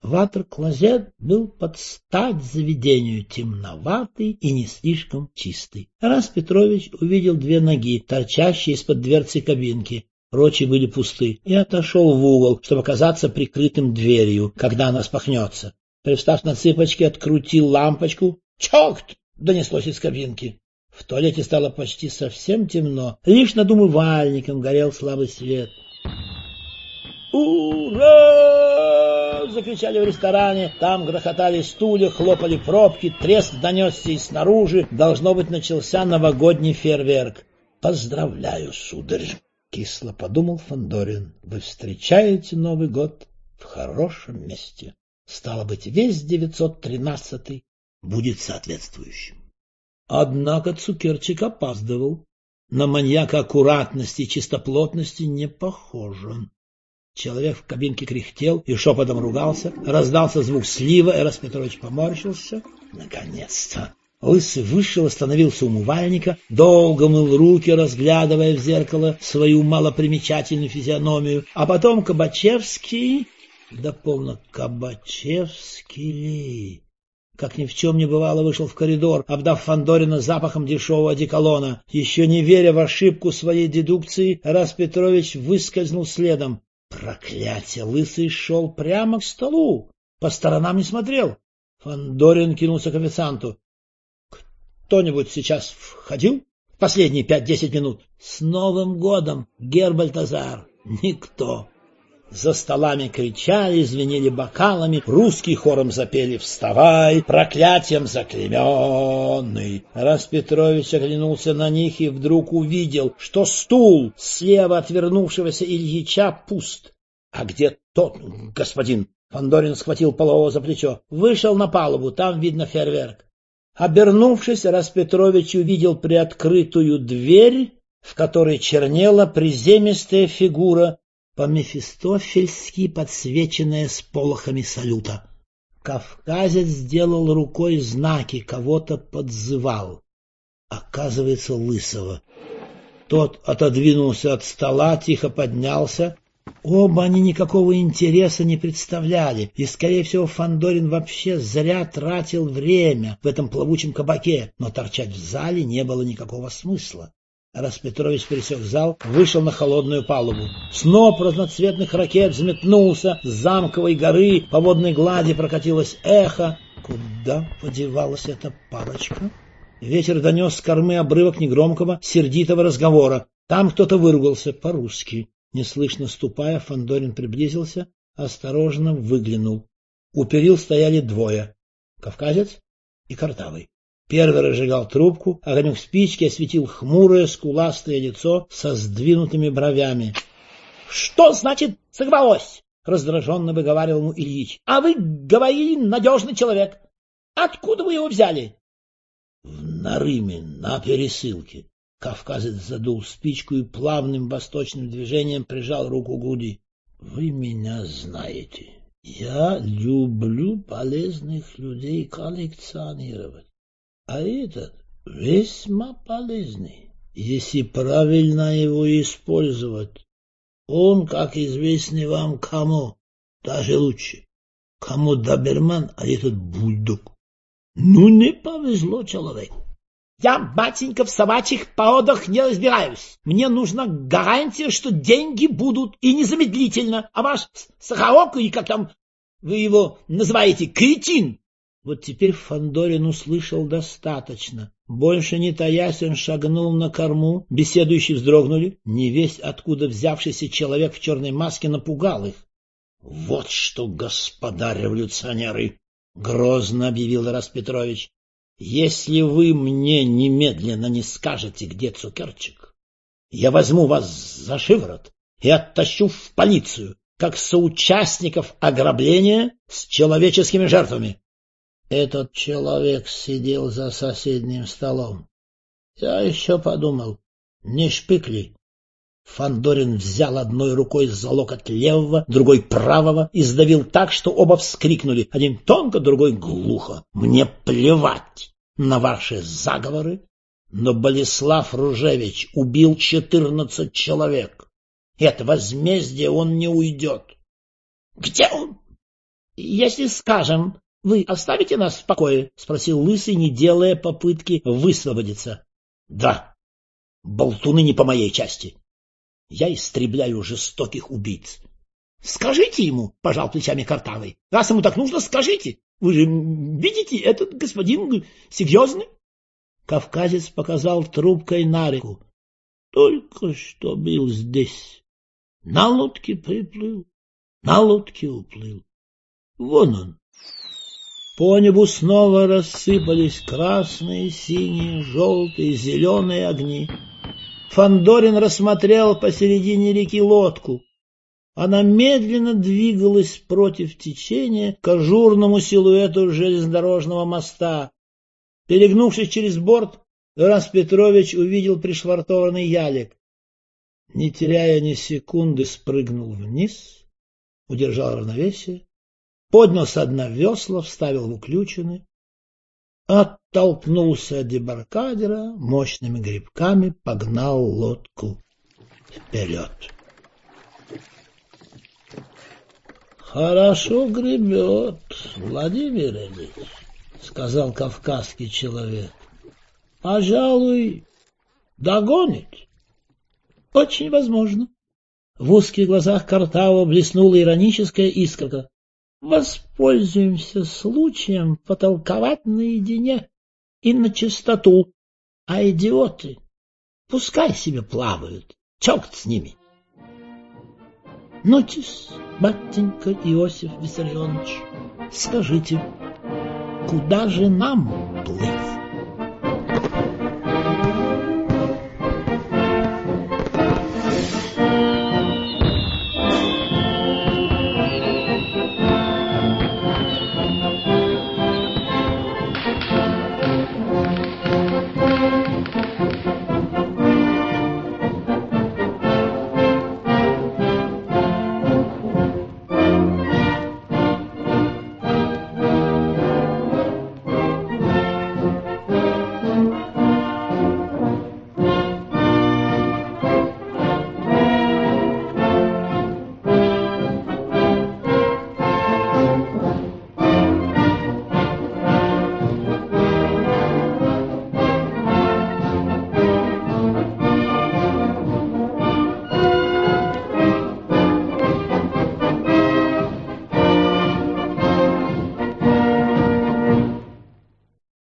Ватер-клозет был под стать заведению, темноватый и не слишком чистый. Тарас Петрович увидел 2 ноги, торчащие из-под дверцы кабинки. Прочие были пусты, и отошел в угол, чтобы оказаться прикрытым дверью, когда она распахнется. Привстав на цыпочки, открутил лампочку. «Чокт!» — донеслось из кабинки. В туалете стало почти совсем темно, лишь над умывальником горел слабый свет. «Ура!» — закричали в ресторане. Там грохотали стулья, хлопали пробки, треск донесся и снаружи. Должно быть, начался новогодний фейерверк. «Поздравляю, сударь!» — кисло подумал Фандорин. «Вы встречаете Новый год в хорошем месте. Стало быть, весь 913-й будет соответствующим». Однако Цукерчик опаздывал. На маньяка аккуратности и чистоплотности не похоже. Человек в кабинке кряхтел и шепотом ругался. Раздался звук слива, Тарас Петрович поморщился. Наконец-то! Лысый вышел, остановился у умывальника, долго мыл руки, разглядывая в зеркало свою малопримечательную физиономию. А потом Кабачевский... Да полно, Кабачевский ли... Как ни в чем не бывало, вышел в коридор, обдав Фандорина запахом дешевого одеколона. Еще не веря в ошибку своей дедукции, Тарас Петрович выскользнул следом. Проклятие! Лысый шел прямо к столу, по сторонам не смотрел. Фандорин кинулся к официанту. «Кто-нибудь сейчас входил? Последние 5-10 минут?» «С Новым годом, гер Бальтазар!» «Никто!» За столами кричали, звенели бокалами, русские хором запели «Вставай! Проклятием заклейменный!» Тарас Петрович оглянулся на них и вдруг увидел, что стул слева от вернувшегося Ильича пуст. «А где тот господин?» Фандорин схватил полового за плечо. «Вышел на палубу, там видно фейерверк». Обернувшись, Тарас Петрович увидел приоткрытую дверь, в которой чернела приземистая фигура, по-мефистофельски подсвеченная сполохами салюта. Кавказец сделал рукой знаки, кого-то подзывал. Оказывается, Лысого. Тот отодвинулся от стола, тихо поднялся. Оба они никакого интереса не представляли, и, скорее всего, Фандорин вообще зря тратил время в этом плавучем кабаке, но торчать в зале не было никакого смысла. Тарас Петрович пересек зал, вышел на холодную палубу. Сноп разноцветных ракет взметнулся с замковой горы, по водной глади прокатилось эхо. Куда подевалась эта парочка? Ветер донес с кормы обрывок негромкого, сердитого разговора. Там кто-то выругался по-русски. Неслышно ступая, Фандорин приблизился, осторожно выглянул. У перил стояли 2: кавказец и картавый. Первый разжигал трубку, огонек спички осветил хмурое, скуластое лицо со сдвинутыми бровями. — Что значит сорвалось? — раздраженно выговаривал ему Ильич. — А вы говорили, надежный человек. Откуда вы его взяли? — В Нарыме, на пересылке. Кавказец задул спичку и плавным восточным движением прижал руку к груди. — Вы меня знаете. Я люблю полезных людей коллекционировать. А этот весьма полезный, если правильно его использовать. Он, как известный вам, кому, даже лучше. Кому доберман, а этот бульдог. Ну, не повезло человеку. Я, батенька, в собачьих породах не разбираюсь. Мне нужна гарантия, что деньги будут и незамедлительно. А ваш Сахарок, и как там вы его называете, кретин. Вот теперь Фандорин услышал достаточно. Больше не таясь, он шагнул на корму. Беседующие вздрогнули. Невесть, откуда взявшийся человек в черной маске, напугал их. — Вот что, господа революционеры! — грозно объявил Тарас Петрович. — Если вы мне немедленно не скажете, где Цукерчик, я возьму вас за шиворот и оттащу в полицию, как соучастников ограбления с человеческими жертвами. Этот человек сидел за соседним столом. Я еще подумал, не шпик ли? Фандорин взял одной рукой за локоть левого, другой правого и сдавил так, что оба вскрикнули. Один тонко, другой глухо. Мне плевать на ваши заговоры, но Болеслав Ружевич убил 14 человек. И от возмездия он не уйдет. Где он? если скажем, вы оставите нас в покое? — спросил Лысый, не делая попытки высвободиться. — Да, болтуны не по моей части. Я истребляю жестоких убийц. — Скажите ему, — пожал плечами Картавый. — Раз ему так нужно, скажите. Вы же видите, этот господин серьезный. Кавказец показал трубкой на реку. Только что был здесь. На лодке приплыл, на лодке уплыл. Вон он. По небу снова рассыпались красные, синие, желтые, зеленые огни. Фандорин рассмотрел посередине реки лодку. Она медленно двигалась против течения к ажурному силуэту железнодорожного моста. Перегнувшись через борт, Тарас Петрович увидел пришвартованный ялик. Не теряя ни секунды, спрыгнул вниз, удержал равновесие, поднял со дна весла, вставил в уключины, оттолкнулся от дебаркадера, мощными грибками погнал лодку вперед. — Хорошо гребет, Владимир Ильич, — сказал кавказский человек. — Пожалуй, догонит. — Очень возможно. В узких глазах Картава блеснула ироническая искорка. — Воспользуемся случаем потолковать наедине и на чистоту. А идиоты пускай себе плавают, черт с ними. — Ну-тесь, батенька Иосиф Виссарионович, скажите, куда же нам плыть?